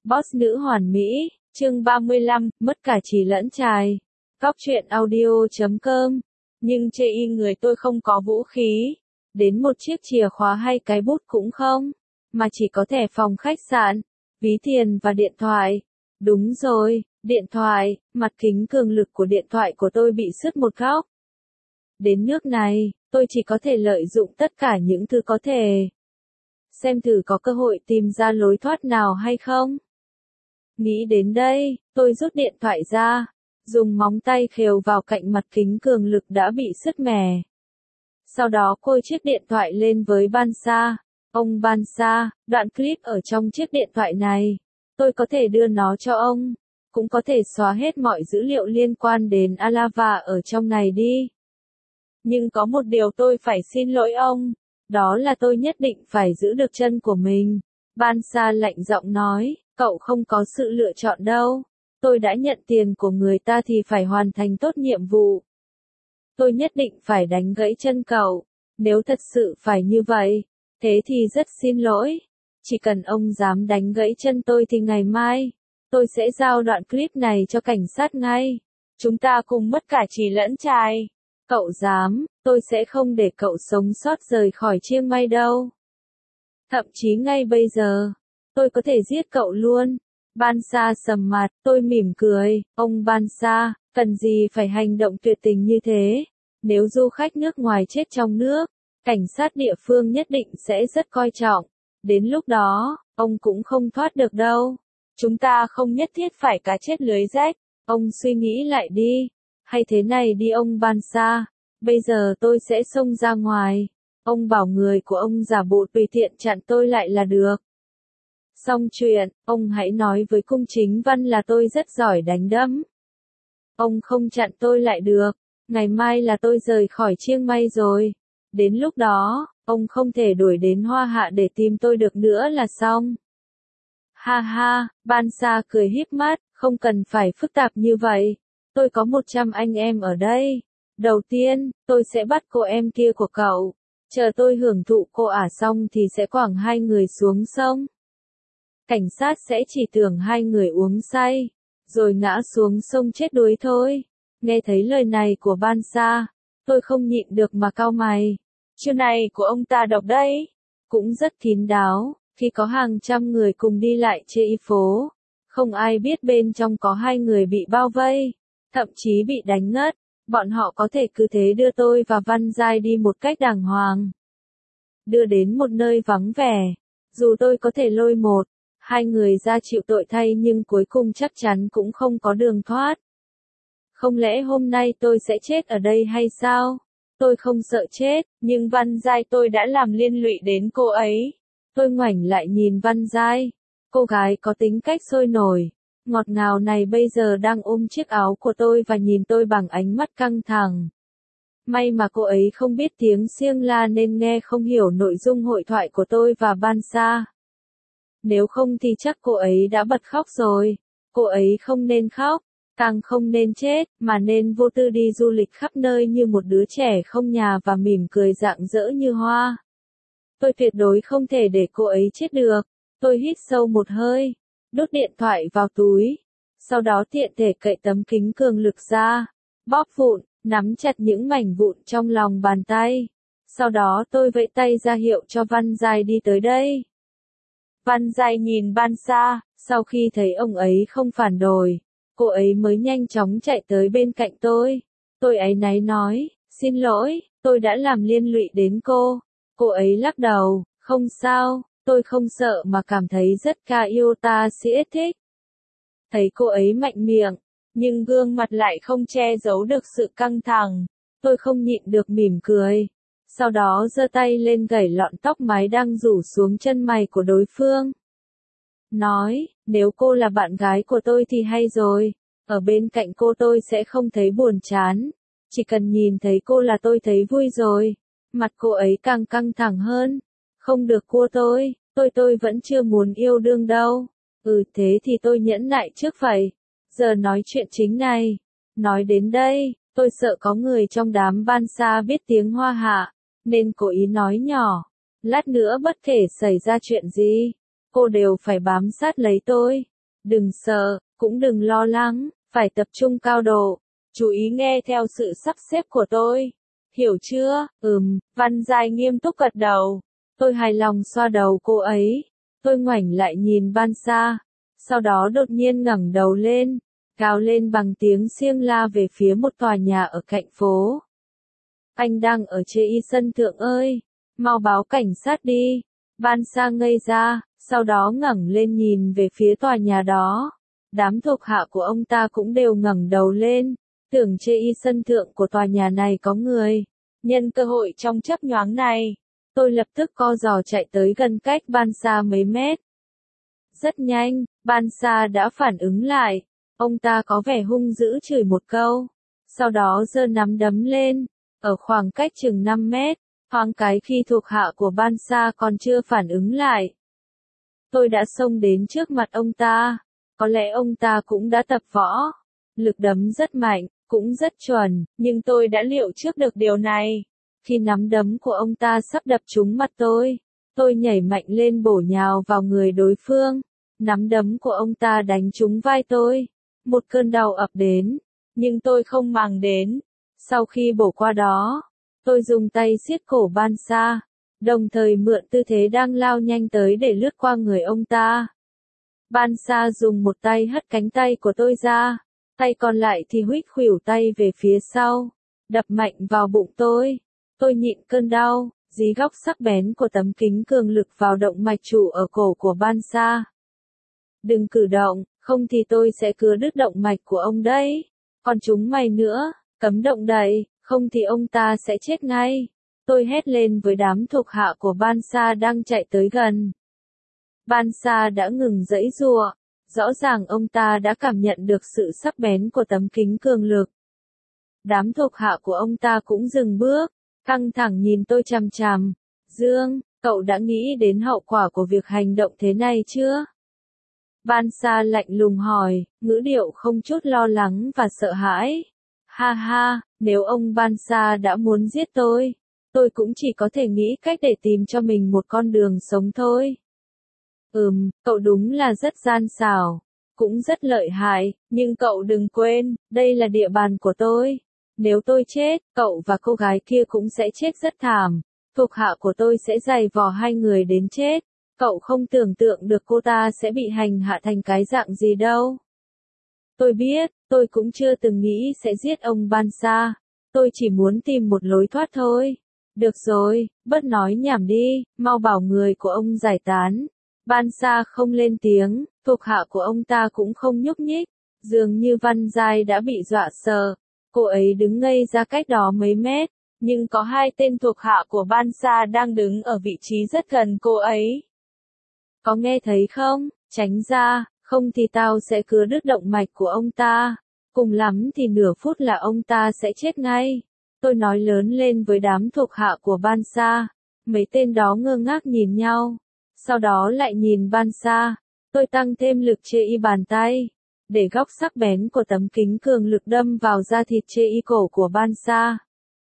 Boss nữ hoàn mỹ, chương 35, mất cả chì lẫn chài. Cóc truyện audio.com. Nhưng chê y người tôi không có vũ khí, đến một chiếc chìa khóa hay cái bút cũng không, mà chỉ có thẻ phòng khách sạn, ví tiền và điện thoại. Đúng rồi, điện thoại, mặt kính cường lực của điện thoại của tôi bị sứt một góc. Đến nước này, tôi chỉ có thể lợi dụng tất cả những thứ có thể. Xem thử có cơ hội tìm ra lối thoát nào hay không. Nghĩ đến đây, tôi rút điện thoại ra, dùng móng tay khều vào cạnh mặt kính cường lực đã bị sứt mẻ. Sau đó côi chiếc điện thoại lên với Bansa. Ông Bansa, đoạn clip ở trong chiếc điện thoại này, tôi có thể đưa nó cho ông, cũng có thể xóa hết mọi dữ liệu liên quan đến Alava ở trong này đi. Nhưng có một điều tôi phải xin lỗi ông, đó là tôi nhất định phải giữ được chân của mình. Bansa lạnh giọng nói, cậu không có sự lựa chọn đâu. Tôi đã nhận tiền của người ta thì phải hoàn thành tốt nhiệm vụ. Tôi nhất định phải đánh gãy chân cậu. Nếu thật sự phải như vậy, thế thì rất xin lỗi. Chỉ cần ông dám đánh gãy chân tôi thì ngày mai, tôi sẽ giao đoạn clip này cho cảnh sát ngay. Chúng ta cùng mất cả chì lẫn chài. Cậu dám, tôi sẽ không để cậu sống sót rời khỏi Chiang Mai đâu. Thậm chí ngay bây giờ, tôi có thể giết cậu luôn. Bansa sầm mặt, tôi mỉm cười, ông Bansa, cần gì phải hành động tuyệt tình như thế? Nếu du khách nước ngoài chết trong nước, cảnh sát địa phương nhất định sẽ rất coi trọng. Đến lúc đó, ông cũng không thoát được đâu. Chúng ta không nhất thiết phải cá chết lưới rách. Ông suy nghĩ lại đi. Hay thế này đi ông Bansa, bây giờ tôi sẽ xông ra ngoài. Ông bảo người của ông giả bộ tùy tiện chặn tôi lại là được. Xong chuyện, ông hãy nói với cung chính văn là tôi rất giỏi đánh đấm. Ông không chặn tôi lại được. Ngày mai là tôi rời khỏi Chiang Mai rồi. Đến lúc đó, ông không thể đuổi đến Hoa Hạ để tìm tôi được nữa là xong. Ha ha, Bansa cười híp mắt, không cần phải phức tạp như vậy. Tôi có 100 anh em ở đây. Đầu tiên, tôi sẽ bắt cô em kia của cậu. Chờ tôi hưởng thụ cô ả xong thì sẽ quẳng hai người xuống sông. Cảnh sát sẽ chỉ tưởng hai người uống say, rồi ngã xuống sông chết đuối thôi. Nghe thấy lời này của Bansa, tôi không nhịn được mà cau mày. Chiêu này của ông ta độc đấy. Cũng rất kín đáo, khi có hàng trăm người cùng đi lại trên phố. Không ai biết bên trong có hai người bị bao vây, thậm chí bị đánh ngất. Bọn họ có thể cứ thế đưa tôi và Văn Giai đi một cách đàng hoàng. Đưa đến một nơi vắng vẻ. Dù tôi có thể lôi một, hai người ra chịu tội thay nhưng cuối cùng chắc chắn cũng không có đường thoát. Không lẽ hôm nay tôi sẽ chết ở đây hay sao? Tôi không sợ chết, nhưng Văn Giai tôi đã làm liên lụy đến cô ấy. Tôi ngoảnh lại nhìn Văn Giai. Cô gái có tính cách sôi nổi, ngọt ngào này bây giờ đang ôm chiếc áo của tôi và nhìn tôi bằng ánh mắt căng thẳng. May mà cô ấy không biết tiếng Siêng La nên nghe không hiểu nội dung hội thoại của tôi và Bansa. Nếu không thì chắc cô ấy đã bật khóc rồi. Cô ấy không nên khóc, càng không nên chết, mà nên vô tư đi du lịch khắp nơi như một đứa trẻ không nhà và mỉm cười rạng rỡ như hoa. Tôi tuyệt đối không thể để cô ấy chết được. Tôi hít sâu một hơi, đút điện thoại vào túi. Sau đó tiện thể cậy tấm kính cường lực ra, bóp vụn, nắm chặt những mảnh vụn trong lòng bàn tay. Sau đó tôi vẫy tay ra hiệu cho Văn Giai đi tới đây. Văn Giai nhìn Bansa, sau khi thấy ông ấy không phản đối, cô ấy mới nhanh chóng chạy tới bên cạnh tôi. Tôi áy náy nói, xin lỗi, tôi đã làm liên lụy đến cô. Cô ấy lắc đầu, không sao, tôi không sợ mà cảm thấy rất ca yêu ta sẽ thích. Thấy cô ấy mạnh miệng, nhưng gương mặt lại không che giấu được sự căng thẳng. Tôi không nhịn được mỉm cười. Sau đó giơ tay lên gẩy lọn tóc mái đang rủ xuống chân mày của đối phương. Nói, nếu cô là bạn gái của tôi thì hay rồi. Ở bên cạnh cô tôi sẽ không thấy buồn chán. Chỉ cần nhìn thấy cô là tôi thấy vui rồi. Mặt cô ấy càng căng thẳng hơn. Không được cua tôi vẫn chưa muốn yêu đương đâu. Thế thì tôi nhẫn nại trước vậy. Giờ nói chuyện chính này. Nói đến đây, tôi sợ có người trong đám Bansa biết tiếng Hoa Hạ, nên cố ý nói nhỏ. Lát nữa bất kể xảy ra chuyện gì, cô đều phải bám sát lấy tôi. Đừng sợ, cũng đừng lo lắng, phải tập trung cao độ, chú ý nghe theo sự sắp xếp của tôi. Hiểu chưa? Văn Giai nghiêm túc gật đầu. Tôi hài lòng xoa đầu cô ấy. Tôi ngoảnh lại nhìn Ban Sa. Sau đó đột nhiên ngẩng đầu lên, gào lên bằng tiếng xiêng la về phía một tòa nhà ở cạnh phố. Anh đang ở chê y sân thượng ơi, mau báo cảnh sát đi. Ban Sa ngây ra, sau đó ngẩng lên nhìn về phía tòa nhà đó. Đám thuộc hạ của ông ta cũng đều ngẩng đầu lên, tưởng chê y sân thượng của tòa nhà này có người. Nhân cơ hội trong chớp nhoáng này, tôi lập tức co giò chạy tới gần cách Ban Sa mấy mét. Rất nhanh, Ban Sa đã phản ứng lại, ông ta có vẻ hung dữ chửi một câu, sau đó giơ nắm đấm lên, ở khoảng cách chừng 5 mét, thoáng cái khi thuộc hạ của Ban Sa còn chưa phản ứng lại. Tôi đã xông đến trước mặt ông ta, có lẽ ông ta cũng đã tập võ, lực đấm rất mạnh, cũng rất chuẩn, nhưng tôi đã liệu trước được điều này. Khi nắm đấm của ông ta sắp đập trúng mặt tôi nhảy mạnh lên bổ nhào vào người đối phương. Nắm đấm của ông ta đánh trúng vai tôi. Một cơn đau ập đến, nhưng tôi không màng đến. Sau khi bổ qua đó, tôi dùng tay siết cổ Ban Sa, đồng thời mượn tư thế đang lao nhanh tới để lướt qua người ông ta. Ban Sa dùng một tay hất cánh tay của tôi ra, tay còn lại thì huých khuỷu tay về phía sau, đập mạnh vào bụng tôi. Tôi nhịn cơn đau, dí góc sắc bén của tấm kính cường lực vào động mạch trụ ở cổ của Ban Sa. Đừng cử động, không thì tôi sẽ cứa đứt động mạch của ông đấy. Còn chúng mày nữa, cấm động đậy, không thì ông ta sẽ chết ngay. Tôi hét lên với đám thuộc hạ của Ban Sa đang chạy tới gần. Ban Sa đã ngừng giãy giụa, rõ ràng ông ta đã cảm nhận được sự sắc bén của tấm kính cường lực. Đám thuộc hạ của ông ta cũng dừng bước, căng thẳng nhìn tôi chằm chằm. Dương, cậu đã nghĩ đến hậu quả của việc hành động thế này chưa? Ban Sa lạnh lùng hỏi, ngữ điệu không chút lo lắng và sợ hãi. Ha ha, nếu ông Ban Sa đã muốn giết tôi cũng chỉ có thể nghĩ cách để tìm cho mình một con đường sống thôi. Cậu đúng là rất gian xảo, cũng rất lợi hại, nhưng cậu đừng quên, đây là địa bàn của tôi. Nếu tôi chết, cậu và cô gái kia cũng sẽ chết rất thảm. Thuộc hạ của tôi sẽ giày vò hai người đến chết. Cậu không tưởng tượng được cô ta sẽ bị hành hạ thành cái dạng gì đâu. Tôi biết, tôi cũng chưa từng nghĩ sẽ giết ông Ban Sa. Tôi chỉ muốn tìm một lối thoát thôi. Được rồi, bớt nói nhảm đi, mau bảo người của ông giải tán. Ban Sa không lên tiếng, thuộc hạ của ông ta cũng không nhúc nhích. Dường như Văn Giai đã bị dọa sợ. Cô ấy đứng ngây ra cách đó mấy mét, nhưng có hai tên thuộc hạ của Ban Sa đang đứng ở vị trí rất gần cô ấy. Có nghe thấy không? Tránh ra, không thì tao sẽ cứa đứt động mạch của ông ta. Cùng lắm thì nửa phút là ông ta sẽ chết ngay. Tôi nói lớn lên với đám thuộc hạ của Ban Sa. Mấy tên đó ngơ ngác nhìn nhau. Sau đó lại nhìn Ban Sa. Tôi tăng thêm lực chê y bàn tay, để góc sắc bén của tấm kính cường lực đâm vào da thịt chê y cổ của Ban Sa.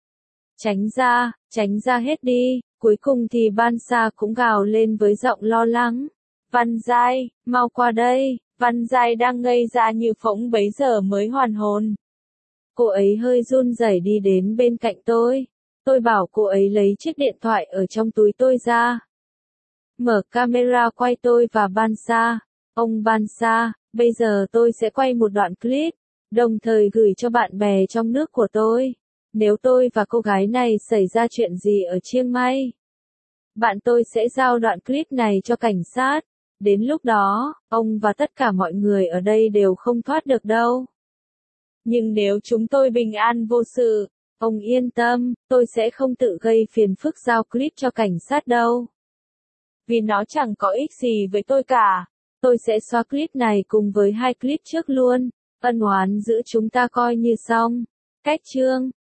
Tránh ra hết đi. Cuối cùng thì Ban Sa cũng gào lên với giọng lo lắng. Văn Giai, mau qua đây. Văn Giai đang ngây ra như phỗng bấy giờ mới hoàn hồn. Cô ấy hơi run rẩy đi đến bên cạnh tôi. Tôi bảo cô ấy lấy chiếc điện thoại ở trong túi tôi ra. Mở camera quay tôi và Ban Sa. Ông Ban Sa, bây giờ tôi sẽ quay một đoạn clip, đồng thời gửi cho bạn bè trong nước của tôi. Nếu tôi và cô gái này xảy ra chuyện gì ở Chiang Mai, bạn tôi sẽ giao đoạn clip này cho cảnh sát. Đến lúc đó, ông và tất cả mọi người ở đây đều không thoát được đâu. Nhưng nếu chúng tôi bình an vô sự, ông yên tâm, tôi sẽ không tự gây phiền phức giao clip cho cảnh sát đâu. Vì nó chẳng có ích gì với tôi cả. Tôi sẽ xóa clip này cùng với hai clip trước luôn. Ân oán giữa chúng ta coi như xong. Cách chương